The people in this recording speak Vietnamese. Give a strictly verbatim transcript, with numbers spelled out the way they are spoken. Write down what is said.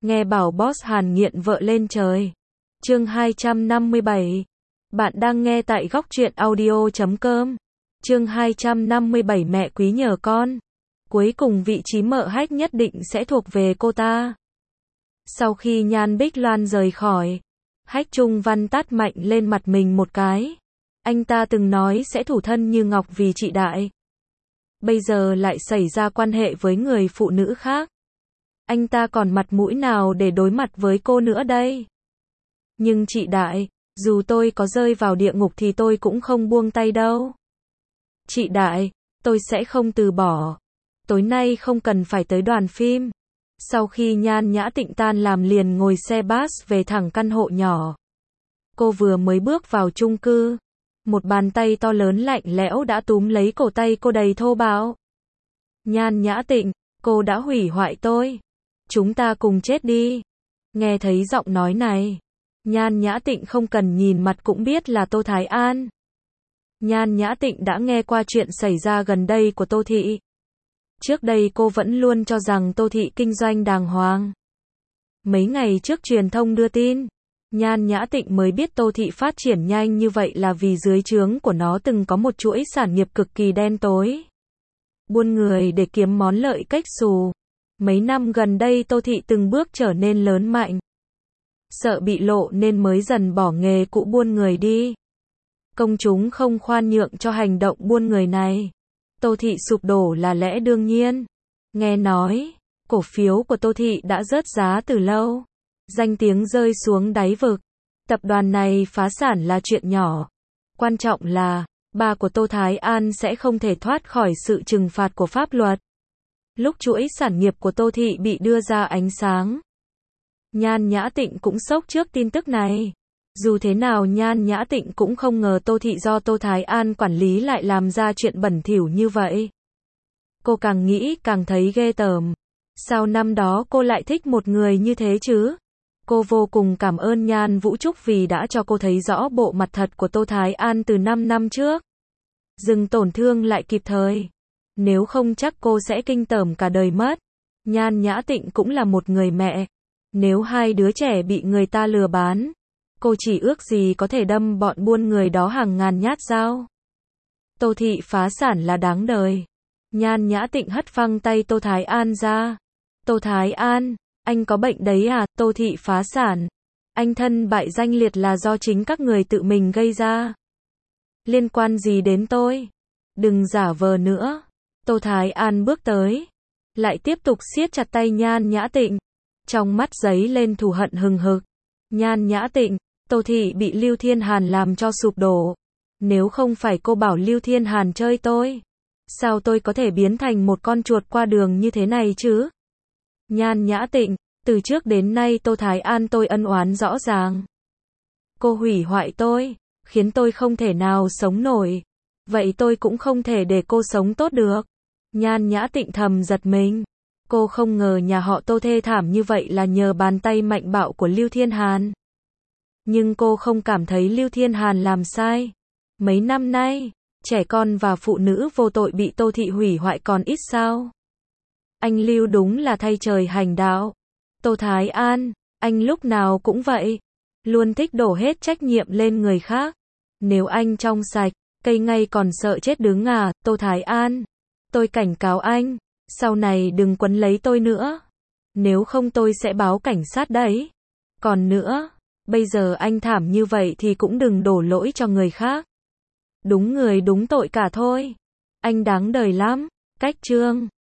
Nghe bảo boss Hàn nghiện vợ lên trời. Chương hai trăm năm mươi bảy. Bạn đang nghe tại góc truyện audio chấm com. Chương hai trăm năm mươi bảy mẹ quý nhờ con. Cuối cùng vị trí mợ hách nhất định sẽ thuộc về cô ta. Sau khi Nhan Bích Loan rời khỏi, Hách Trung Văn tát mạnh lên mặt mình một cái. Anh ta từng nói sẽ thủ thân như ngọc vì chị Đại. Bây giờ lại xảy ra quan hệ với người phụ nữ khác. Anh ta còn mặt mũi nào để đối mặt với cô nữa đây? Nhưng chị Đại, dù tôi có rơi vào địa ngục thì tôi cũng không buông tay đâu. Chị Đại, tôi sẽ không từ bỏ. Tối nay không cần phải tới đoàn phim. Sau khi Nhan Nhã Tịnh tan làm liền ngồi xe bus về thẳng căn hộ nhỏ. Cô vừa mới bước vào chung cư, một bàn tay to lớn lạnh lẽo đã túm lấy cổ tay cô đầy thô bạo. Nhan Nhã Tịnh, cô đã hủy hoại tôi. Chúng ta cùng chết đi. Nghe thấy giọng nói này, Nhan Nhã Tịnh không cần nhìn mặt cũng biết là Tô Thái An. Nhan Nhã Tịnh đã nghe qua chuyện xảy ra gần đây của Tô Thị. Trước đây cô vẫn luôn cho rằng Tô Thị kinh doanh đàng hoàng. Mấy ngày trước truyền thông đưa tin, Nhan Nhã Tịnh mới biết Tô Thị phát triển nhanh như vậy là vì dưới trướng của nó từng có một chuỗi sản nghiệp cực kỳ đen tối. Buôn người để kiếm món lợi cách xù. Mấy năm gần đây Tô Thị từng bước trở nên lớn mạnh. Sợ bị lộ nên mới dần bỏ nghề cũ buôn người đi. Công chúng không khoan nhượng cho hành động buôn người này. Tô Thị sụp đổ là lẽ đương nhiên. Nghe nói, cổ phiếu của Tô Thị đã rớt giá từ lâu. Danh tiếng rơi xuống đáy vực. Tập đoàn này phá sản là chuyện nhỏ. Quan trọng là, ba của Tô Thái An sẽ không thể thoát khỏi sự trừng phạt của pháp luật. Lúc chuỗi sản nghiệp của Tô Thị bị đưa ra ánh sáng, Nhan Nhã Tịnh cũng sốc trước tin tức này. Dù thế nào Nhan Nhã Tịnh cũng không ngờ Tô Thị do Tô Thái An quản lý lại làm ra chuyện bẩn thỉu như vậy. Cô càng nghĩ càng thấy ghê tởm. Sao năm đó cô lại thích một người như thế chứ? Cô vô cùng cảm ơn Nhan Vũ Trúc vì đã cho cô thấy rõ bộ mặt thật của Tô Thái An từ năm năm trước. Dừng tổn thương lại kịp thời. Nếu không chắc cô sẽ kinh tởm cả đời mất. Nhan Nhã Tịnh cũng là một người mẹ. Nếu hai đứa trẻ bị người ta lừa bán, cô chỉ ước gì có thể đâm bọn buôn người đó hàng ngàn nhát dao. Tô Thị phá sản là đáng đời. Nhan Nhã Tịnh hất phăng tay Tô Thái An ra. Tô Thái An, anh có bệnh đấy à? Tô Thị phá sản. Anh thân bại danh liệt là do chính các người tự mình gây ra. Liên quan gì đến tôi? Đừng giả vờ nữa. Tô Thái An bước tới, lại tiếp tục siết chặt tay Nhan Nhã Tịnh. Trong mắt giấy lên thù hận hừng hực. Nhan Nhã Tịnh, Tô Thị bị Lưu Thiên Hàn làm cho sụp đổ. Nếu không phải cô bảo Lưu Thiên Hàn chơi tôi, sao tôi có thể biến thành một con chuột qua đường như thế này chứ? Nhan Nhã Tịnh, từ trước đến nay Tô Thái An tôi ân oán rõ ràng. Cô hủy hoại tôi, khiến tôi không thể nào sống nổi. Vậy tôi cũng không thể để cô sống tốt được. Nhan Nhã Tịnh thầm giật mình. Cô không ngờ nhà họ Tô thê thảm như vậy là nhờ bàn tay mạnh bạo của Lưu Thiên Hàn. Nhưng cô không cảm thấy Lưu Thiên Hàn làm sai. Mấy năm nay, trẻ con và phụ nữ vô tội bị Tô Thị hủy hoại còn ít sao? Anh Lưu đúng là thay trời hành đạo. Tô Thái An, anh lúc nào cũng vậy. Luôn thích đổ hết trách nhiệm lên người khác. Nếu anh trong sạch, cây ngay còn sợ chết đứng à? Tô Thái An, tôi cảnh cáo anh, sau này đừng quấn lấy tôi nữa. Nếu không tôi sẽ báo cảnh sát đấy. Còn nữa, bây giờ anh thảm như vậy thì cũng đừng đổ lỗi cho người khác. Đúng người đúng tội cả thôi. Anh đáng đời lắm. Cách chương